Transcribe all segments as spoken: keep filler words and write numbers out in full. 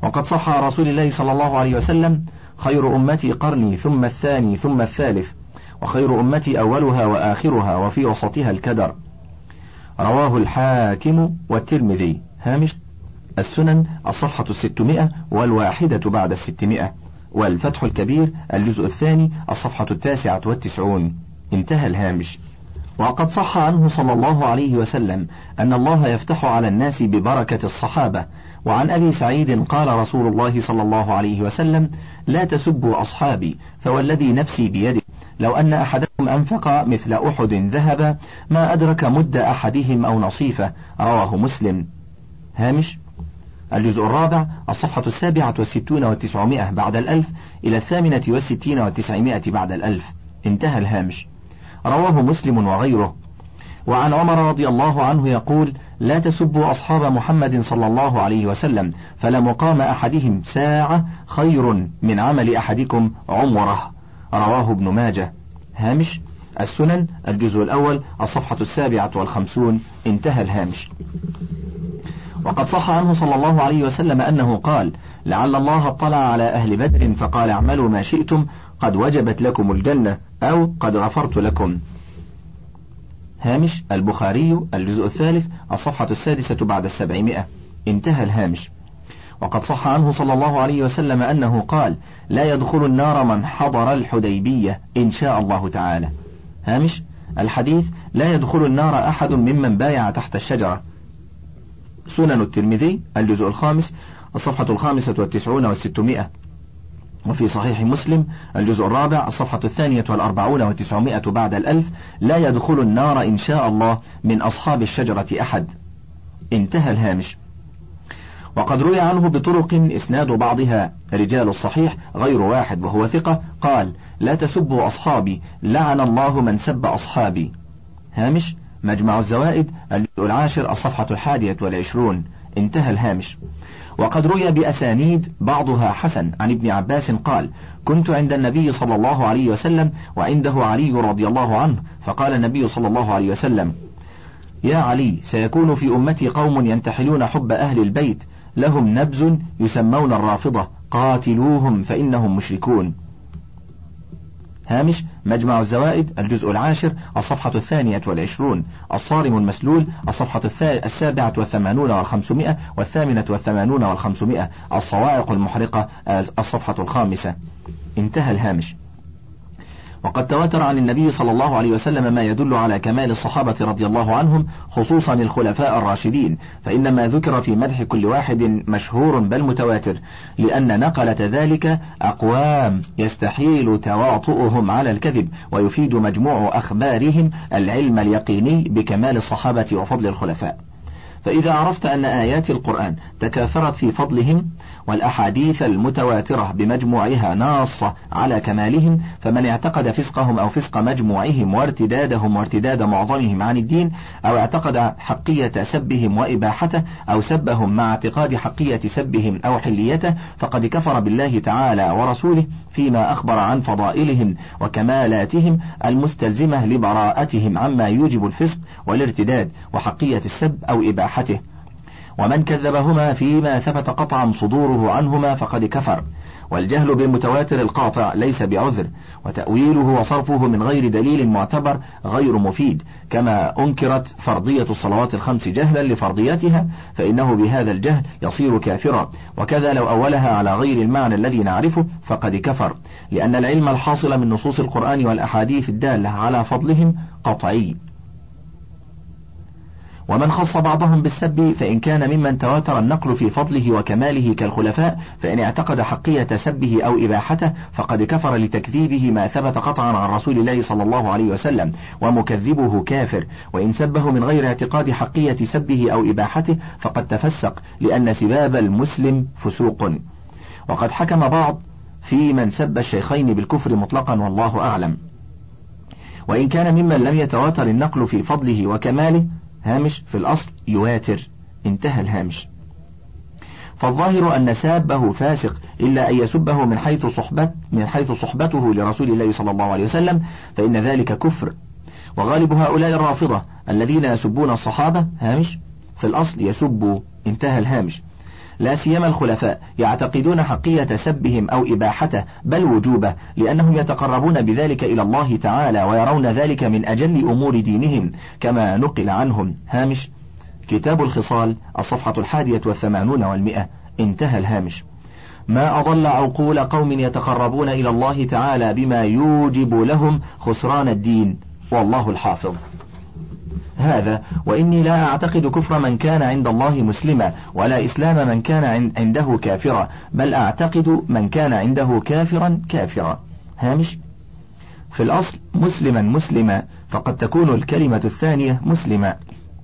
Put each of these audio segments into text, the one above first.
وقد صح عن رسول الله صلى الله عليه وسلم: خير أمتي قرني ثم الثاني ثم الثالث، وخير أمتي أولها وآخرها وفي وسطها الكدر. رواه الحاكم والترمذي. هامش: السنن الصفحة الستمائة والواحدة بعد الستمائة، والفتح الكبير الجزء الثاني الصفحة التاسعة والتسعون. انتهى الهامش. وقد صح عنه صلى الله عليه وسلم أن الله يفتح على الناس ببركة الصحابة. وعن أبي سعيد قال رسول الله صلى الله عليه وسلم: لا تسبوا أصحابي، فوالذي نفسي بيده لو أن أحدكم أنفق مثل أحد ذهبا ما أدرك مد أحدهم أو نصيفه. رواه مسلم. هامش: الجزء الرابع الصفحة السابعة والستون والتسعمائة بعد الألف إلى الثامنة والستين والتسعمائة بعد الألف. انتهى الهامش. رواه مسلم وغيره. وعن عمر رضي الله عنه يقول: لا تسبوا أصحاب محمد صلى الله عليه وسلم، فلمقام أحدهم ساعة خير من عمل أحدكم عمره. رواه ابن ماجه. هامش: السنن الجزء الأول الصفحة السابعة والخمسون. انتهى الهامش. وقد صح عنه صلى الله عليه وسلم أنه قال: لعل الله اطلع على أهل بدر فقال: اعملوا ما شئتم قد وجبت لكم الجنة، أو قد غفرت لكم. هامش: البخاري الجزء الثالث الصفحة السادسة بعد السبعمائة. انتهى الهامش. وقد صح عنه صلى الله عليه وسلم أنه قال: لا يدخل النار من حضر الحديبية إن شاء الله تعالى. هامش: الحديث: لا يدخل النار أحد ممن بايع تحت الشجرة. سنن الترمذي الجزء الخامس الصفحة الخامسة والتسعون والستمائة. وفي صحيح مسلم الجزء الرابع الصفحة الثانية والأربعون وتسعمائة بعد الألف: لا يدخل النار إن شاء الله من أصحاب الشجرة أحد. انتهى الهامش. وقد روي عنه بطرق إسناد بعضها رجال الصحيح غير واحد وهو ثقة قال: لا تسبوا أصحابي، لعن الله من سب أصحابي. هامش: مجمع الزوائد الجزء العاشر الصفحة الحادية والعشرون. انتهى الهامش. وقد روي بأسانيد بعضها حسن عن ابن عباس قال: كنت عند النبي صلى الله عليه وسلم وعنده علي رضي الله عنه، فقال النبي صلى الله عليه وسلم: يا علي، سيكون في أمتي قوم ينتحلون حب أهل البيت، لهم نبز يسمون الرافضة، قاتلوهم فإنهم مشركون. هامش: مجمع الزوائد الجزء العاشر الصفحة الثانية والعشرون، الصارم المسلول الصفحة السابعة والثمانون والخمسمائة والثامنة والثمانون والخمسمائة، الصواعق المحرقة الصفحة الخامسة. انتهى الهامش. وقد تواتر عن النبي صلى الله عليه وسلم ما يدل على كمال الصحابة رضي الله عنهم، خصوصا الخلفاء الراشدين، فإن ما ذكر في مدح كل واحد مشهور بل متواتر، لأن نقلة ذلك أقوام يستحيل تواطؤهم على الكذب، ويفيد مجموع أخبارهم العلم اليقيني بكمال الصحابة وفضل الخلفاء. فإذا عرفت أن آيات القرآن تكاثرت في فضلهم، والأحاديث المتواترة بمجموعها ناصة على كمالهم، فمن اعتقد فسقهم أو فسق مجموعهم وارتدادهم وارتداد معظمهم عن الدين، أو اعتقد حقية سبهم وإباحته، أو سبهم مع اعتقاد حقية سبهم أو حليته، فقد كفر بالله تعالى ورسوله فيما أخبر عن فضائلهم وكمالاتهم المستلزمة لبراءتهم عما يوجب الفسق والارتداد وحقية السب أو إباحته. ومن كذبهما فيما ثبت قطعا صدوره عنهما فقد كفر. والجهل بالمتواتر القاطع ليس بعذر، وتأويله وصرفه من غير دليل معتبر غير مفيد، كما أنكرت فرضية الصلوات الخمس جهلا لفرضيتها، فإنه بهذا الجهل يصير كافرا. وكذا لو أولها على غير المعنى الذي نعرفه فقد كفر، لأن العلم الحاصل من نصوص القرآن والأحاديث الدالة على فضلهم قطعي. ومن خص بعضهم بالسب فإن كان ممن تواتر النقل في فضله وكماله كالخلفاء، فإن اعتقد حقية سبه أو إباحته فقد كفر لتكذيبه ما ثبت قطعا عن رسول الله صلى الله عليه وسلم، ومكذبه كافر. وإن سبه من غير اعتقاد حقية سبه أو إباحته فقد تفسق، لأن سباب المسلم فسوق. وقد حكم بعض في من سب الشيخين بالكفر مطلقا، والله أعلم. وإن كان ممن لم يتواتر النقل في فضله وكماله، هامش في الأصل يواتر. انتهى الهامش. فالظاهر أن سابه فاسق إلا أن يسبه من حيث صحبت من حيث صحبته لرسول الله صلى الله عليه وسلم، فإن ذلك كفر. وغالب هؤلاء الرافضة الذين يسبون الصحابة، هامش في الأصل يسبوا. انتهى الهامش. لا سيما الخلفاء يعتقدون حقية سبهم أو إباحته بل وجوبه، لأنهم يتقربون بذلك إلى الله تعالى ويرون ذلك من أجل أمور دينهم كما نقل عنهم. هامش كتاب الخصال الصفحة الحادية والثمانون والمئة. انتهى الهامش. ما أضل عقول قوم يتقربون إلى الله تعالى بما يوجب لهم خسران الدين والله الحافظ. هذا وإني لا أعتقد كفر من كان عند الله مسلما ولا إسلام من كان عنده كافرا، بل أعتقد من كان عنده كافرا كافرا. هامش في الأصل مسلما مسلما، فقد تكون الكلمة الثانية مسلما،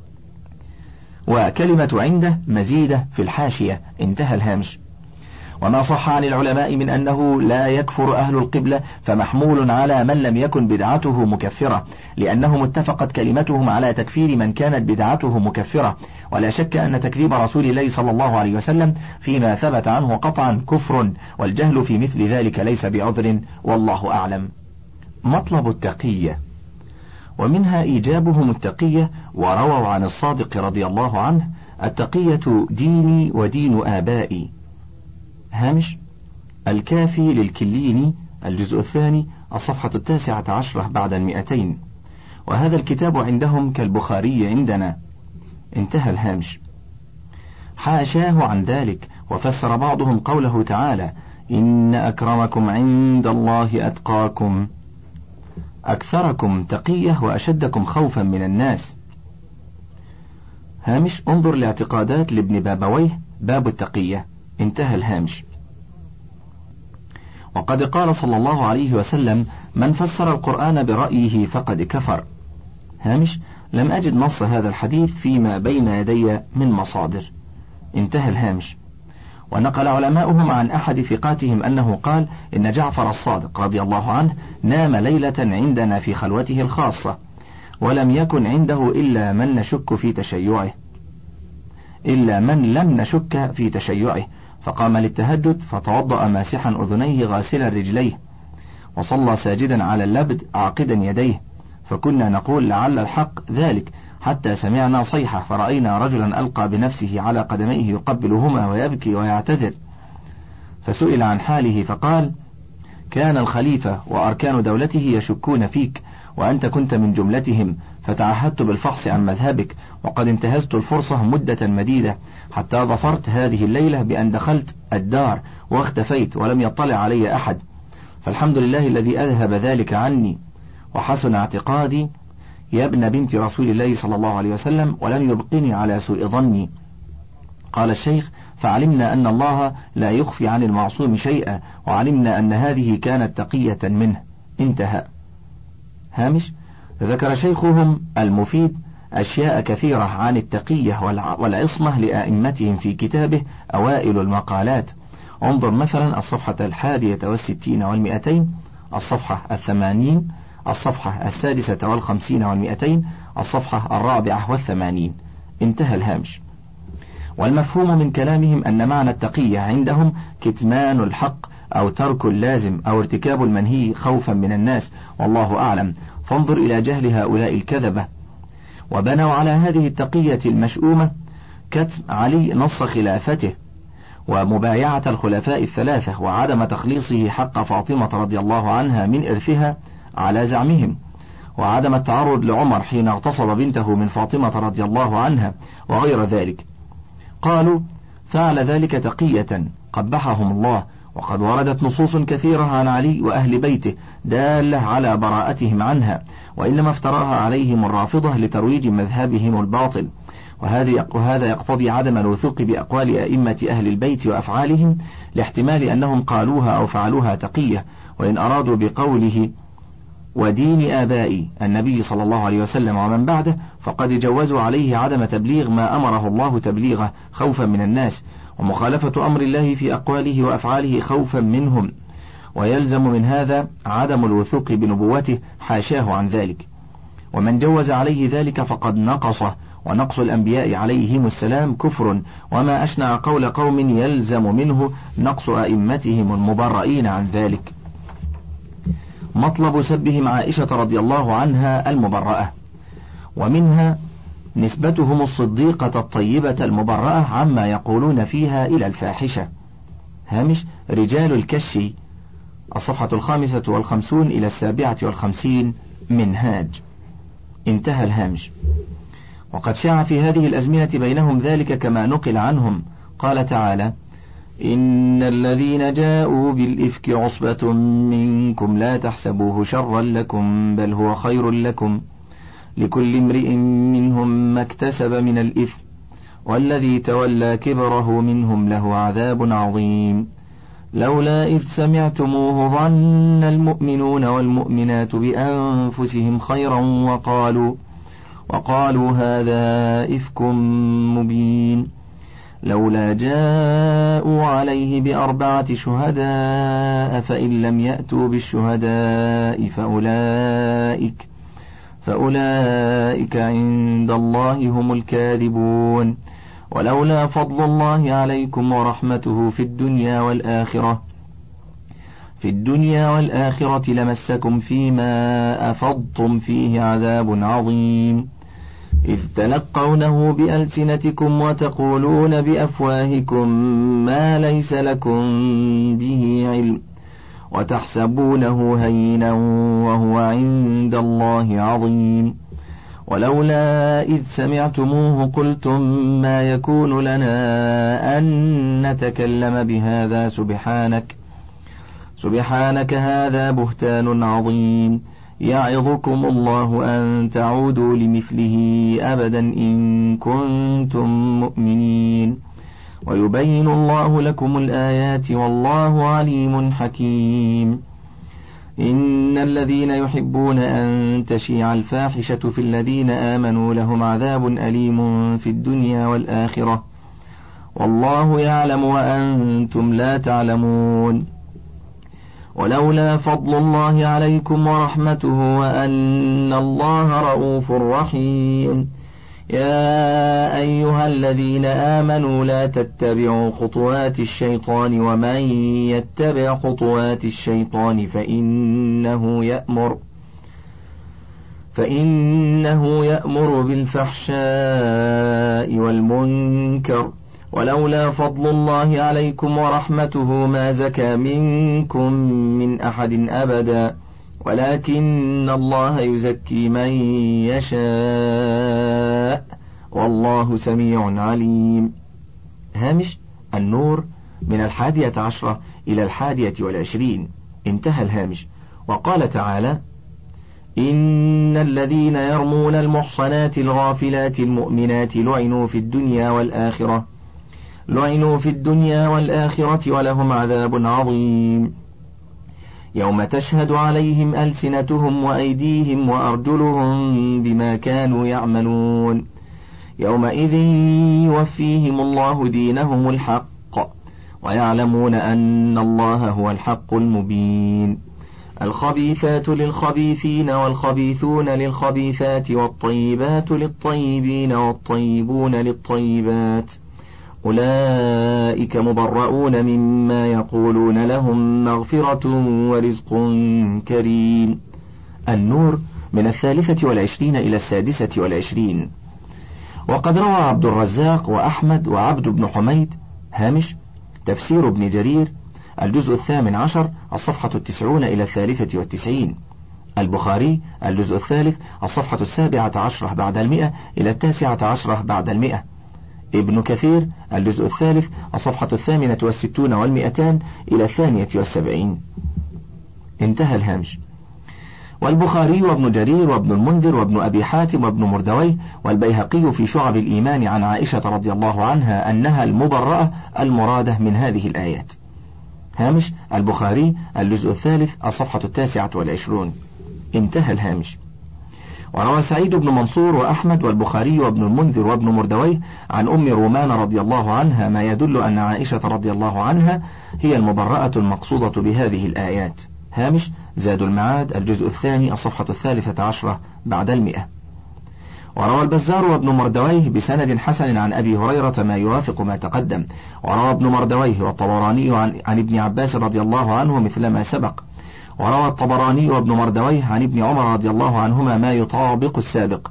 وكلمة عنده مزيدة في الحاشية. انتهى الهامش. وما صح عن العلماء من أنه لا يكفر أهل القبلة فمحمول على من لم يكن بدعته مكفرة، لأنهم اتفقت كلمتهم على تكفير من كانت بدعته مكفرة، ولا شك أن تكذيب رسول الله صلى الله عليه وسلم فيما ثبت عنه قطعا كفر، والجهل في مثل ذلك ليس بعذر والله أعلم. مطلب التقية، ومنها إيجابهم التقية، ورووا عن الصادق رضي الله عنه: التقية ديني ودين آبائي. هامش الكافي للكليني الجزء الثاني الصفحة التاسعة عشرة بعد المئتين، وهذا الكتاب عندهم كالبخاري عندنا. انتهى الهامش. حاشاه عن ذلك، وفسر بعضهم قوله تعالى: إن أكرمكم عند الله أتقاكم، أكثركم تقية وأشدكم خوفا من الناس. هامش انظر لاعتقادات لابن بابويه باب التقية. انتهى الهامش. وقد قال صلى الله عليه وسلم: من فسر القرآن برأيه فقد كفر. هامش لم أجد نص هذا الحديث فيما بين يدي من مصادر. انتهى الهامش. ونقل علماؤهم عن أحد ثقاتهم أنه قال: إن جعفر الصادق رضي الله عنه نام ليلة عندنا في خلوته الخاصة، ولم يكن عنده إلا من نشك في تشيعه إلا من لم نشك في تشيعه فقام للتهجد فتوضأ ماسحا أذنيه غاسلا رجليه، وصلى ساجدا على اللبد عاقدا يديه، فكنا نقول لعل الحق ذلك، حتى سمعنا صيحة فرأينا رجلا ألقى بنفسه على قدميه يقبلهما ويبكي ويعتذر، فسئل عن حاله فقال: كان الخليفة وأركان دولته يشكون فيك، وأنت كنت من جملتهم، فتعهدت بالفحص عن مذهبك، وقد انتهزت الفرصة مدة مديدة حتى ظفرت هذه الليلة بأن دخلت الدار واختفيت ولم يطلع علي أحد، فالحمد لله الذي أذهب ذلك عني، وحسن اعتقادي يا ابن بنت رسول الله صلى الله عليه وسلم، ولم يبقني على سوء ظني. قال الشيخ: فعلمنا أن الله لا يخفي عن المعصوم شيئا، وعلمنا أن هذه كانت تقية منه. انتهى. هامش ذكر شيخهم المفيد أشياء كثيرة عن التقية والعصمة لأئمتهم في كتابه أوائل المقالات. انظر مثلا الصفحة الحادية والستين والمئتين، الصفحة الثمانين، الصفحة السادسة والخمسين والمئتين، الصفحة الرابعة والثمانين. انتهى الهامش. والمفهوم من كلامهم أن معنى التقية عندهم كتمان الحق أو ترك اللازم أو ارتكاب المنهي خوفا من الناس، والله أعلم. فانظر إلى جهل هؤلاء الكذبة. وبنوا على هذه التقية المشؤومة كتم علي نص خلافته، ومبايعة الخلفاء الثلاثة، وعدم تخليصه حق فاطمة رضي الله عنها من إرثها على زعمهم، وعدم التعرض لعمر حين اغتصب بنته من فاطمة رضي الله عنها، وغير ذلك. قالوا: فعل ذلك تقية قبحهم الله، وقد وردت نصوص كثيرة عن علي وأهل بيته دالة على براءتهم عنها، وإنما افتراها عليهم الرافضة لترويج مذهبهم الباطل، وهذا يقتضي عدم الوثوق بأقوال أئمة أهل البيت وأفعالهم، لاحتمال أنهم قالوها أو فعلوها تقية، وإن أرادوا بقوله ودين آبائي النبي صلى الله عليه وسلم ومن بعده فقد جوزوا عليه عدم تبليغ ما أمره الله تبليغه خوفا من الناس، ومخالفة أمر الله في أقواله وأفعاله خوفا منهم، ويلزم من هذا عدم الوثوق بنبوته حاشاه عن ذلك. ومن جوز عليه ذلك فقد نقصه، ونقص الأنبياء عليهم السلام كفر، وما أشنع قول قوم يلزم منه نقص أئمتهم المبرئين عن ذلك. مطلب سبهم عائشة رضي الله عنها المبرأة، ومنها نسبتهم الصديقة الطيبة المبرأة عما يقولون فيها إلى الفاحشة. هامش رجال الكشي الصفحة الخامسة والخمسون إلى السابعة والخمسين منهاج. انتهى الهامش. وقد شاع في هذه الأزمنة بينهم ذلك كما نقل عنهم. قال تعالى: إن الذين جاءوا بالإفك عصبة منكم لا تحسبوه شرا لكم بل هو خير لكم لكل امرئ منهم ما اكتسب من الإثم والذي تولى كبره منهم له عذاب عظيم لولا إذ سمعتموه ظن المؤمنون والمؤمنات بأنفسهم خيرا وقالوا وقالوا هذا إفك مبين لولا جاءوا عليه بأربعة شهداء فإن لم يأتوا بالشهداء فأولئك فأولئك عند الله هم الكاذبون ولولا فضل الله عليكم ورحمته في الدنيا والآخرة في الدنيا والآخرة لمسكم فيما أفضتم فيه عذاب عظيم إذ تلقونه بألسنتكم وتقولون بأفواهكم ما ليس لكم به علم وتحسبونه هينا وهو عند الله عظيم ولولا إذ سمعتموه قلتم ما يكون لنا أن نتكلم بهذا سبحانك سبحانك هذا بهتان عظيم يعظكم الله أن تعودوا لمثله أبدا إن كنتم مؤمنين ويبين الله لكم الآيات والله عليم حكيم إن الذين يحبون أن تشيع الفاحشة في الذين آمنوا لهم عذاب أليم في الدنيا والآخرة والله يعلم وأنتم لا تعلمون ولولا فضل الله عليكم ورحمته وأن الله رؤوف رحيم يا أيها الذين آمنوا لا تتبعوا خطوات الشيطان ومن يتبع خطوات الشيطان فإنه يأمر فإنه يأمر بالفحشاء والمنكر ولولا فضل الله عليكم ورحمته ما زكى منكم من أحد أبدا ولكن الله يزكي من يشاء والله سميع عليم. هامش النور من الحادية عشرة إلى الحادية والعشرين. انتهى الهامش. وقال تعالى: إن الذين يرمون المحصنات الغافلات المؤمنات لعنوا في الدنيا والآخرة لعنوا في الدنيا والآخرة ولهم عذاب عظيم يوم تشهد عليهم ألسنتهم وأيديهم وأرجلهم بما كانوا يعملون يومئذ يوفيهم الله دينهم الحق ويعلمون أن الله هو الحق المبين الخبيثات للخبيثين والخبيثون للخبيثات والطيبات للطيبين والطيبون للطيبات أولئك مبرؤون مما يقولون لهم مغفرة ورزق كريم. النور من الثالثة والعشرين إلى السادسة والعشرين. وقد روى عبد الرزاق وأحمد وعبد بن حميد. هامش تفسير ابن جرير الجزء الثامن عشر الصفحة التسعون إلى الثالثة والتسعين. البخاري الجزء الثالث الصفحة السابعة عشرة بعد المئة إلى التاسعة عشرة بعد المئة. ابن كثير الجزء الثالث الصفحة الثامنة والستون والمئتان إلى الثانية والسبعين. انتهى الهامش. والبخاري وابن جرير وابن المنذر وابن أبي حاتم وابن مردويه والبيهقي في شعب الإيمان عن عائشة رضي الله عنها أنها المبرأة المرادة من هذه الآيات. هامش البخاري الجزء الثالث الصفحة التاسعة والعشرون. انتهى الهامش. وروى سعيد بن منصور وأحمد والبخاري وابن المنذر وابن مردويه عن أم رومان رضي الله عنها ما يدل أن عائشة رضي الله عنها هي المبرأة المقصودة بهذه الآيات. هامش زاد المعاد الجزء الثاني الصفحة الثالثة عشرة بعد المئة. وروى البزار وابن مردويه بسند حسن عن أبي هريرة ما يوافق ما تقدم. وروى ابن مردويه والطبراني عن, عن ابن عباس رضي الله عنه مثل ما سبق. وروى الطبراني وابن مردويه عن ابن عمر رضي الله عنهما ما يطابق السابق.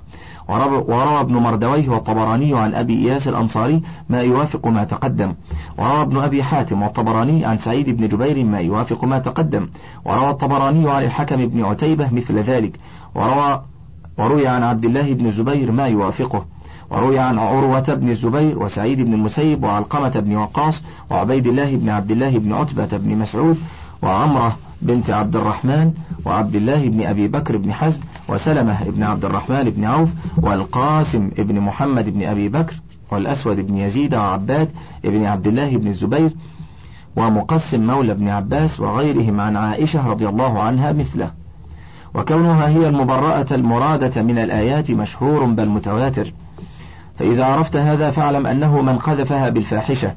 وروى ابن مردويه والطبراني عن أبي إياس الأنصاري ما يوافق ما تقدم. وروى ابن أبي حاتم والطبراني عن سعيد بن جبير ما يوافق ما تقدم. وروى الطبراني عن الحكم بن عتيبة مثل ذلك. وروى وروي عن عبد الله بن الزبير ما يوافقه. وروي عن عروة بن الزبير وسعيد بن المسيب وعلقمة بن وقاص وعبيد الله بن عبد الله بن عتبة بن مسعود وعمرة بنت عبد الرحمن وعبد الله بن أبي بكر بن حزم وسلمة بن عبد الرحمن بن عوف والقاسم بن محمد بن أبي بكر والأسود بن يزيد وعباد بن عبد الله بن الزبير ومقسم مولى بن عباس وغيرهم عن عائشة رضي الله عنها مثله. وكونها هي المبرأة المرادة من الآيات مشهور بل متواتر. فإذا عرفت هذا فاعلم أنه من قذفها بالفاحشة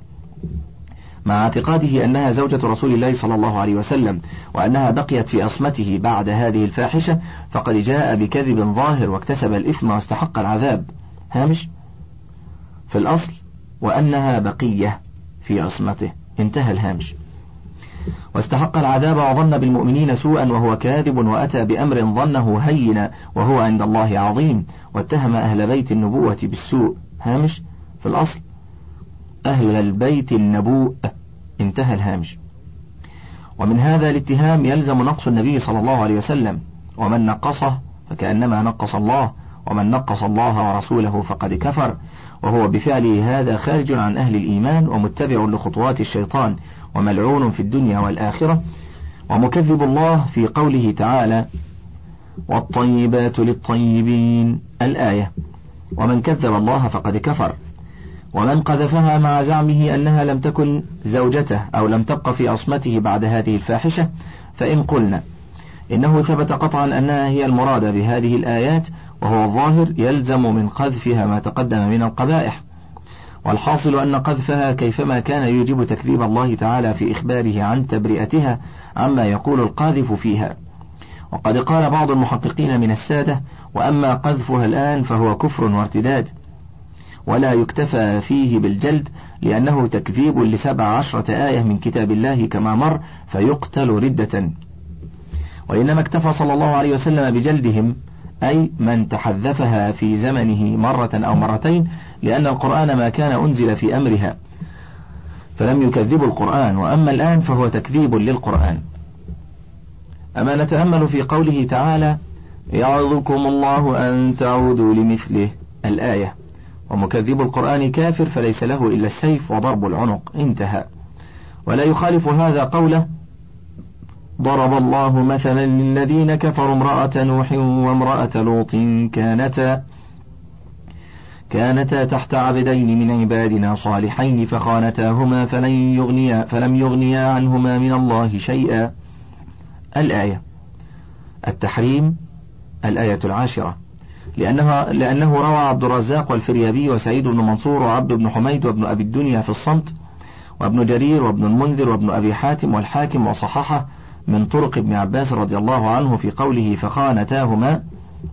مع اعتقاده أنها زوجة رسول الله صلى الله عليه وسلم وأنها بقيت في أصمته بعد هذه الفاحشة فقد جاء بكذب ظاهر واكتسب الإثم واستحق العذاب. هامش في الأصل وأنها بقية في عصمته، انتهى الهامش. واستحق العذاب وظن بالمؤمنين سوءا وهو كاذب وأتى بأمر ظنه هينا وهو عند الله عظيم واتهم أهل بيت النبوة بالسوء. هامش في الأصل أهل البيت النبوء، انتهى الهامش. ومن هذا الاتهام يلزم نقص النبي صلى الله عليه وسلم، ومن نقصه فكأنما نقص الله، ومن نقص الله ورسوله فقد كفر، وهو بفعله هذا خارج عن أهل الإيمان ومتبع لخطوات الشيطان وملعون في الدنيا والآخرة ومكذب الله في قوله تعالى والطيبات للطيبين الآية. ومن كذب الله فقد كفر. ومن قذفها مع زعمه أنها لم تكن زوجته أو لم تبق في عصمته بعد هذه الفاحشة فإن قلنا إنه ثبت قطعا أنها هي المرادة بهذه الآيات وهو الظاهر يلزم من قذفها ما تقدم من القبائح. والحاصل أن قذفها كيفما كان يوجب تكذيب الله تعالى في إخباره عن تبرئتها عما يقول القاذف فيها. وقد قال بعض المحققين من السادة وأما قذفها الآن فهو كفر وارتداد ولا يكتفى فيه بالجلد لأنه تكذيب لسبع عشرة آية من كتاب الله كما مر فيقتل ردة. وإنما اكتفى صلى الله عليه وسلم بجلدهم أي من تحذفها في زمنه مرة أو مرتين لأن القرآن ما كان أنزل في أمرها فلم يكذبوا القرآن، وأما الآن فهو تكذيب للقرآن. أما نتأمل في قوله تعالى يعظكم الله أن تعودوا لمثله الآية. ومكذب القرآن كافر فليس له إلا السيف وضرب العنق، انتهى. ولا يخالف هذا قوله ضرب الله مثلا للذين كفروا امرأة نوح وامرأة لوط كانتا كانتا تحت عبدين من عبادنا صالحين فخانتاهما فلن يغنيا فلم يغنيا عنهما من الله شيئا الآية. التحريم الآية العاشرة لأنها لأنه روى عبد الرزاق والفريابي وسعيد بن منصور وعبد بن حميد وابن أبي الدنيا في الصمت وابن جرير وابن المنذر وابن أبي حاتم والحاكم وصححه من طرق ابن عباس رضي الله عنه في قوله فخانتاهما.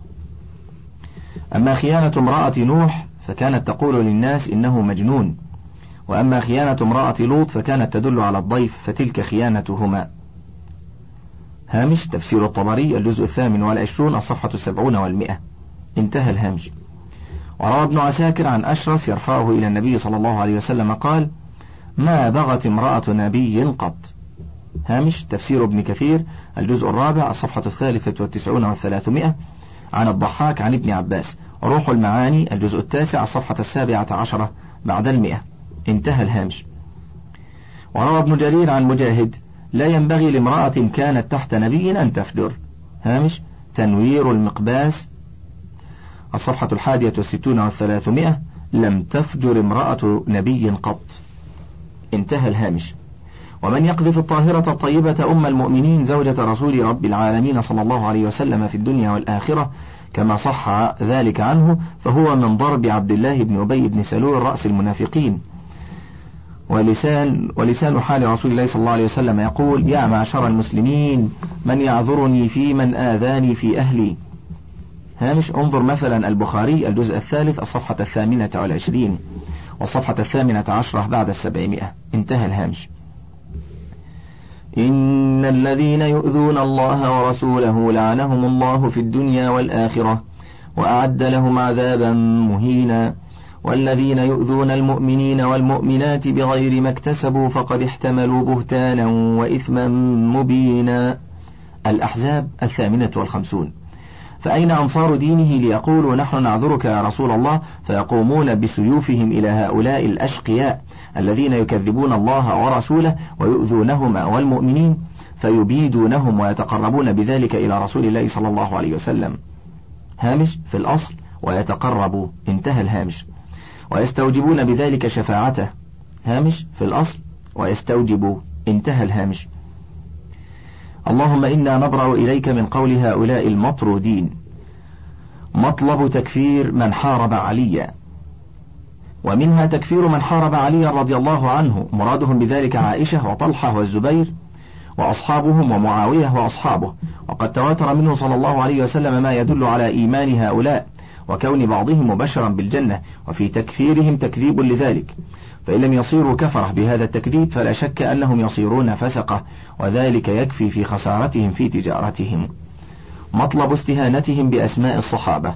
أما خيانة امرأة نوح فكانت تقول للناس إنه مجنون، وأما خيانة امرأة لوط فكانت تدل على الضيف فتلك خيانتهما. هامش تفسير الطبري الجزء الثامن والعشرون الصفحة السبعون والمئة، انتهى الهامش. وروى ابن عساكر عن أشرس يرفعه إلى النبي صلى الله عليه وسلم قال ما بغت امرأة نبي قط. هامش تفسير ابن كثير الجزء الرابع الصفحة الثالثة والتسعون والثلاثمائة عن الضحاك عن ابن عباس. روح المعاني الجزء التاسع الصفحة السابعة عشرة بعد المئة، انتهى الهامش. وروى ابن جرير عن مجاهد لا ينبغي لامرأة كانت تحت نبي أن تفجر. هامش تنوير المقباس الصفحة الحادية والستون والثلاثمائة لم تفجر امرأة نبي قط، انتهى الهامش. ومن يقذف الطاهرة الطيبة أم المؤمنين زوجة رسول رب العالمين صلى الله عليه وسلم في الدنيا والآخرة كما صح ذلك عنه فهو من ضرب عبد الله بن أبي بن سلول رأس المنافقين. ولسان, ولسان حال رسول الله صلى الله عليه وسلم يقول يا معشر المسلمين من يعذرني في من آذاني في أهلي. هامش انظر مثلا البخاري الجزء الثالث الصفحة الثامنة والعشرين والصفحة الثامنة عشرة بعد السبعمائة، انتهى الهامش. إن الذين يؤذون الله ورسوله لعنهم الله في الدنيا والآخرة وأعد لهم عذابا مهينا. والذين يؤذون المؤمنين والمؤمنات بغير ما اكتسبوا فقد احتملوا بهتانا وإثما مبينا. الأحزاب الثامنة والخمسون. فأين أنصار دينه ليقولوا نحن نعذرك يا رسول الله، فيقومون بسيوفهم إلى هؤلاء الأشقياء الذين يكذبون الله ورسوله ويؤذونهما والمؤمنين، فيبيدونهم ويتقربون بذلك إلى رسول الله صلى الله عليه وسلم. هامش في الأصل ويتقرب، انتهى الهامش. ويستوجبون بذلك شفاعته، هامش في الأصل ويستوجب، انتهى الهامش. اللهم إنا نبرأ إليك من قول هؤلاء المطرودين. مطلب تكفير من حارب عليا. ومنها تكفير من حارب عليا رضي الله عنه، مرادهم بذلك عائشة وطلحة والزبير وأصحابهم ومعاوية وأصحابه. وقد تواتر منه صلى الله عليه وسلم ما يدل على إيمان هؤلاء وكون بعضهم مبشرا بالجنة، وفي تكفيرهم تكذيب لذلك، فإن لم يصيروا كفرة بهذا التكذيب فلا شك أنهم يصيرون فسقة، وذلك يكفي في خسارتهم في تجارتهم. مطلب استهانتهم بأسماء الصحابة.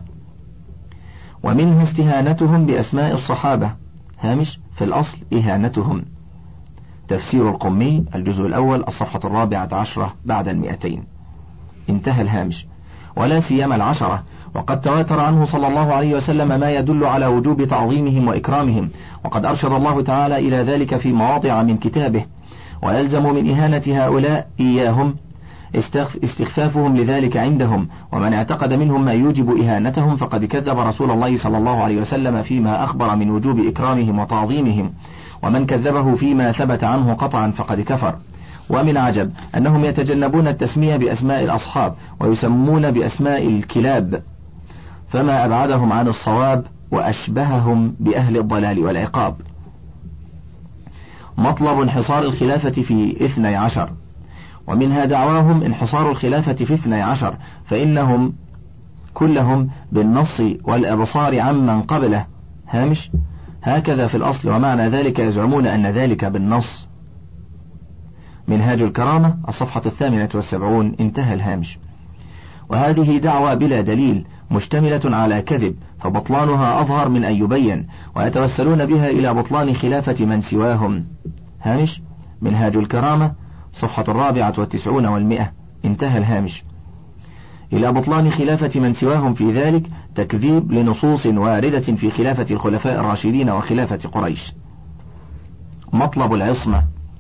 ومنه استهانتهم بأسماء الصحابة، هامش في الأصل إهانتهم. تفسير القمي الجزء الأول الصفحة الرابعة عشرة بعد المئتين، انتهى الهامش. ولا سيما العشرة، وقد تواتر عنه صلى الله عليه وسلم ما يدل على وجوب تعظيمهم وإكرامهم، وقد أرشد الله تعالى إلى ذلك في مواضع من كتابه. ويلزم من إهانة هؤلاء إياهم استخفافهم لذلك عندهم، ومن اعتقد منهم ما يوجب إهانتهم فقد كذب رسول الله صلى الله عليه وسلم فيما أخبر من وجوب إكرامهم وتعظيمهم، ومن كذبه فيما ثبت عنه قطعا فقد كفر. ومن عجب أنهم يتجنبون التسمية بأسماء الأصحاب ويسمون بأسماء الكلاب، فما أبعدهم عن الصواب وأشبههم بأهل الضلال والعقاب. مطلب انحصار الخلافة في اثني عشر. ومنها دعواهم انحصار الخلافة في اثني عشر، فإنهم كلهم بالنص والأبصار عمن قبله، هامش هكذا في الأصل، ومعنى ذلك يزعمون أن ذلك بالنص. منهاج الكرامة الصفحة الثامنة والسبعون، انتهى الهامش. وهذه دعوة بلا دليل مشتملة على كذب، فبطلانها أظهر من أن يبين، ويتوسلون بها إلى بطلان خلافة من سواهم، هامش منهاج الكرامة صفحة الرابعة والتسعون والمئة، انتهى الهامش. إلى بطلان خلافة من سواهم في ذلك تكذيب لنصوص واردة في خلافة الخلفاء الراشدين وخلافة قريش. مطلب العصمة.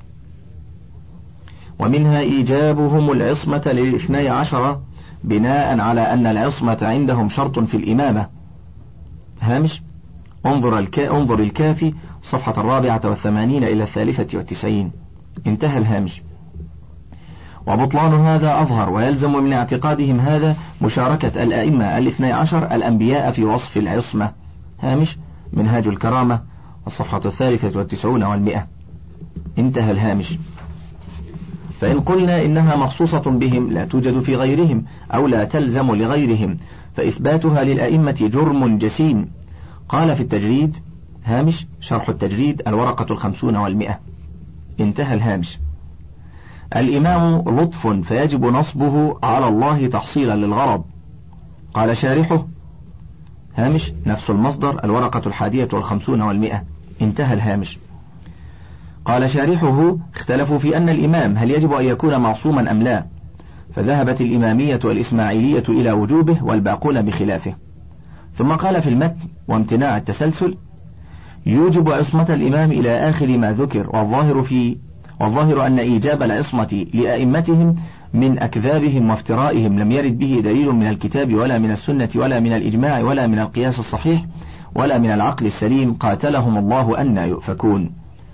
ومنها إيجابهم العصمة للاثني عشر بناء على أن العصمة عندهم شرط في الإمامة، هامش انظر, الكا انظر الكافي صفحة الرابعة والثمانين إلى الثالثة والتسعين، انتهى الهامش. وبطلان هذا أظهر، ويلزم من اعتقادهم هذا مشاركة الأئمة الاثني عشر الأنبياء في وصف العصمة، هامش منهاج الكرامة الصفحة الثالثة والتسعون والمئة، انتهى الهامش. فإن قلنا إنها مخصوصة بهم لا توجد في غيرهم أو لا تلزم لغيرهم، فإثباتها للأئمة جرم جسيم. قال في التجريد، هامش شرح التجريد الورقة الخمسون والمئة، انتهى الهامش. الإمام لطف فيجب نصبه على الله تحصيلا للغرض. قال شارحه، هامش نفس المصدر الورقة الحادية والخمسون والمئة، انتهى الهامش. قال شارحه اختلفوا في أن الإمام هل يجب أن يكون معصوما أم لا، فذهبت الإمامية والإسماعيلية إلى وجوبه والباقون بخلافه. ثم قال في المتن وامتناع التسلسل يوجب عصمة الإمام إلى آخر ما ذكر، والظاهر في والظاهر أن إيجاب العصمة لأئمتهم من أكذابهم وافترائهم لم يرد به دليل من الكتاب ولا من السنة ولا من الإجماع ولا من القياس الصحيح ولا من العقل السليم، قاتلهم الله أن يؤفكون.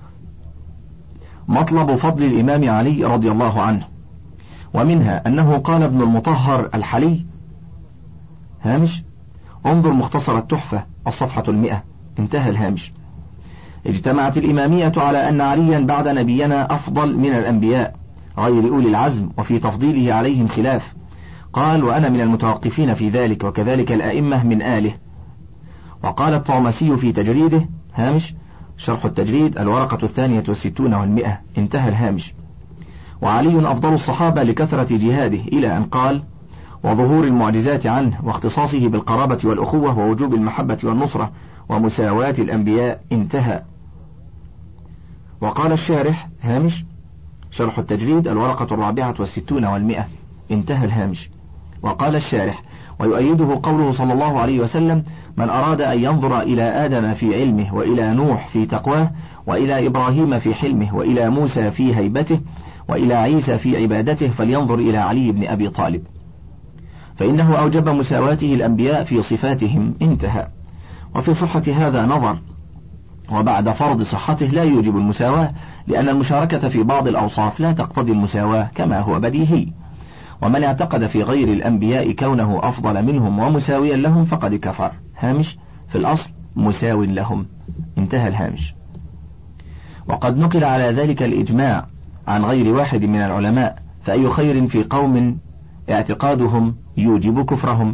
مطلب فضل الإمام علي رضي الله عنه. ومنها أنه قال ابن المطهر الحلي، هامش انظر مختصر التحفة الصفحة المئة، انتهى الهامش. اجتمعت الإمامية على أن عليا بعد نبينا أفضل من الأنبياء غير أولي العزم، وفي تفضيله عليهم خلاف. قال وأنا من المتوقفين في ذلك، وكذلك الأئمة من آله. وقال الطعمسي في تجريده، هامش شرح التجريد الورقة الثانية والستون والمئة، انتهى الهامش. وعلي أفضل الصحابة لكثرة جهاده، إلى أن قال وظهور المعجزات عنه واختصاصه بالقرابة والأخوة ووجوب المحبة والنصرة ومساواة الأنبياء. انتهى. وقال الشارح هامش شرح التجريد الورقة الرابعة والستون والمئة. انتهى الهامش. وقال الشارح ويؤيده قوله صلى الله عليه وسلم من أراد أن ينظر إلى آدم في علمه وإلى نوح في تقواه وإلى إبراهيم في حلمه وإلى موسى في هيبته وإلى عيسى في عبادته فلينظر إلى علي بن أبي طالب فإنه أوجب مساواته الأنبياء في صفاتهم. انتهى. وفي صحة هذا نظر، وبعد فرض صحته لا يوجب المساواة، لأن المشاركة في بعض الأوصاف لا تقتضي المساواة كما هو بديهي. ومن اعتقد في غير الأنبياء كونه أفضل منهم ومساويا لهم فقد كفر. هامش في الأصل مساو لهم. انتهى الهامش. وقد نقل على ذلك الإجماع عن غير واحد من العلماء، فأي خير في قوم اعتقادهم يوجب كفرهم.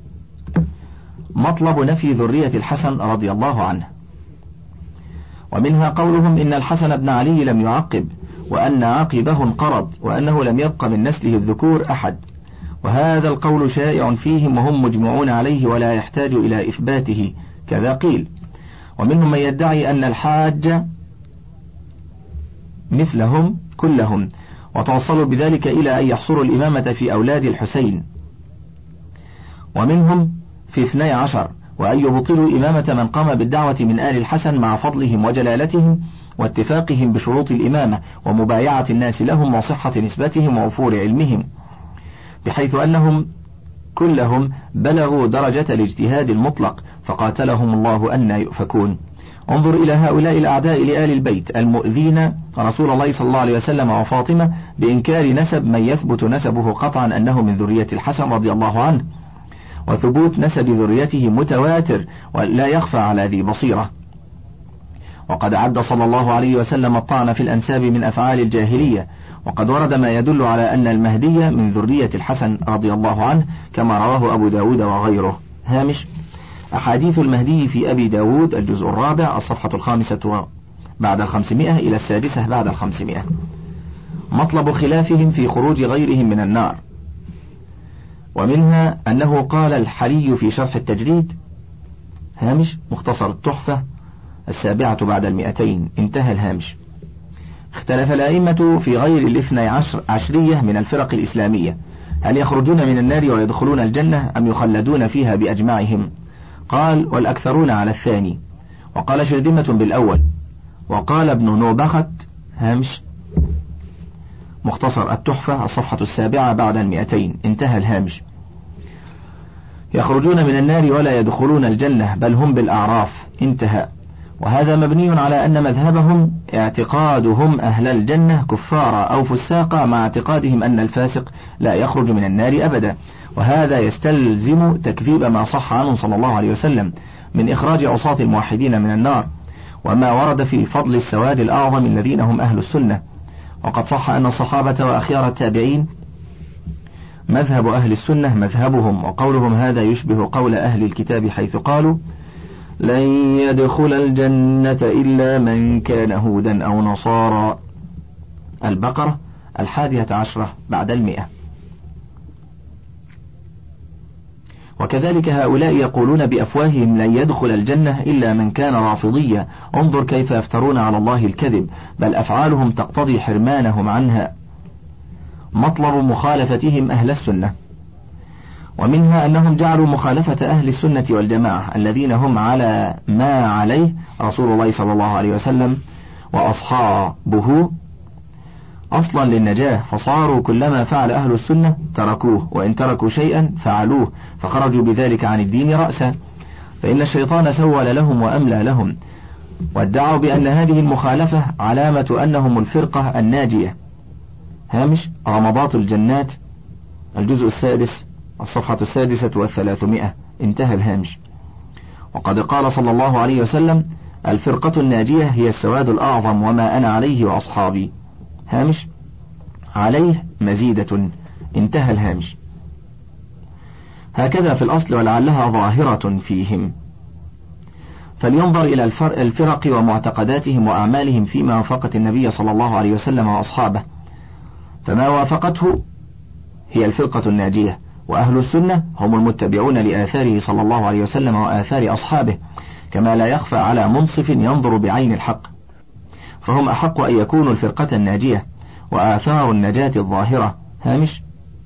مطلب نفي ذرية الحسن رضي الله عنه. ومنها قولهم إن الحسن بن علي لم يعقب، وأن عقبه انقرض، وأنه لم يبق من نسله الذكور أحد، وهذا القول شائع فيهم وهم مجمعون عليه ولا يحتاج إلى إثباته، كذا قيل. ومنهم من يدعي أن الحاج مثلهم كلهم، وتوصلوا بذلك إلى أن يحصروا الإمامة في أولاد الحسين، ومنهم في اثني عشر، وأن يبطلوا إمامة من قام بالدعوة من آل الحسن مع فضلهم وجلالتهم واتفاقهم بشروط الإمامة ومبايعة الناس لهم وصحة نسبتهم ووفور علمهم، بحيث أنهم كلهم بلغوا درجة الاجتهاد المطلق فقاتلهم الله أن يؤفكون. انظر إلى هؤلاء الأعداء لآل البيت المؤذين رسول الله صلى الله عليه وسلم وفاطمة بإنكار نسب من يثبت نسبه قطعا أنه من ذرية الحسن رضي الله عنه، وثبوت نسب ذريته متواتر ولا يخفى على ذي بصيرة. وقد عد صلى الله عليه وسلم الطعن في الأنساب من أفعال الجاهلية، وقد ورد ما يدل على أن المهدي من ذرية الحسن رضي الله عنه كما رواه أبو داود وغيره. هامش أحاديث المهدي في أبي داود الجزء الرابع الصفحة الخامسة بعد الخمسمائة إلى السادسة بعد الخمسمائة. مطلب خلافهم في خروج غيرهم من النار. ومنها أنه قال الحلي في شرح التجريد هامش مختصر التحفة السابعة بعد المئتين. انتهى الهامش. اختلف الأئمة في غير الاثني عشر عشرية من الفرق الإسلامية، هل يخرجون من النار ويدخلون الجنة أم يخلدون فيها بأجمعهم؟ قال والأكثرون على الثاني، وقال شرذمة بالأول، وقال ابن نوبخت هامش مختصر التحفة الصفحة السابعة بعد المئتين. انتهى الهامش. يخرجون من النار ولا يدخلون الجنة بل هم بالأعراف. انتهى. وهذا مبني على أن مذهبهم اعتقادهم أهل الجنة كفارا أو فساقا، مع اعتقادهم أن الفاسق لا يخرج من النار أبدا، وهذا يستلزم تكذيب ما صح عنه صلى الله عليه وسلم من إخراج عصاة الموحدين من النار، وما ورد في فضل السواد الأعظم الذين هم أهل السنة. وقد صح أن الصحابة وأخيار التابعين مذهب أهل السنة مذهبهم، وقولهم هذا يشبه قول أهل الكتاب حيث قالوا لن يدخل الجنة إلا من كان هودا أو نصارى. البقرة الحادية عشرة بعد المئة. وكذلك هؤلاء يقولون بأفواههم لن يدخل الجنة إلا من كان رافضيا. انظر كيف يفترون على الله الكذب، بل أفعالهم تقتضي حرمانهم عنها. مطلب مخالفتهم أهل السنة. ومنها أنهم جعلوا مخالفة أهل السنة والجماعة الذين هم على ما عليه رسول الله صلى الله عليه وسلم وأصحابه أصلا للنجاة، فصاروا كلما فعل أهل السنة تركوه، وإن تركوا شيئا فعلوه، فخرجوا بذلك عن الدين رأسا، فإن الشيطان سول لهم وأملى لهم، وادعوا بأن هذه المخالفة علامة أنهم الفرقة الناجية. هامش رمضات الجنات الجزء السادس الصفحة السادسة والثلاثمائة. انتهى الهامش. وقد قال صلى الله عليه وسلم الفرقة الناجية هي السواد الأعظم وما أنا عليه وأصحابي. هامش عليه مزيدة. انتهى الهامش. هكذا في الأصل ولعلها ظاهرة فيهم. فلينظر إلى الفرق ومعتقداتهم وأعمالهم فيما وافقت النبي صلى الله عليه وسلم وأصحابه، فما وافقته هي الفرقة الناجية، وأهل السنة هم المتبعون لآثاره صلى الله عليه وسلم وآثار أصحابه، كما لا يخفى على منصف ينظر بعين الحق، فهم أحق أن يكونوا الفرقة الناجية وآثار النجاة الظاهرة. هامش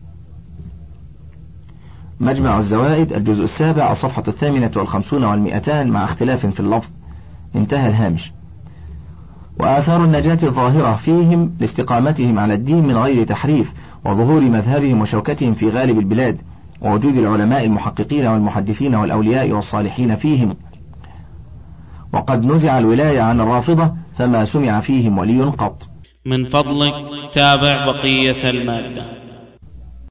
مجمع الزوائد الجزء السابع الصفحة الثامنة والخمسون والمئتان مع اختلاف في اللفظ. انتهى الهامش. وآثار النجاة الظاهرة فيهم لاستقامتهم على الدين من غير تحريف، وظهور مذهبهم وشوكتهم في غالب البلاد، ووجود العلماء المحققين والمحدثين والأولياء والصالحين فيهم. وقد نزع الولاية عن الرافضة فما سمع فيهم ولي قط. من فضلك تابع بقية المادة.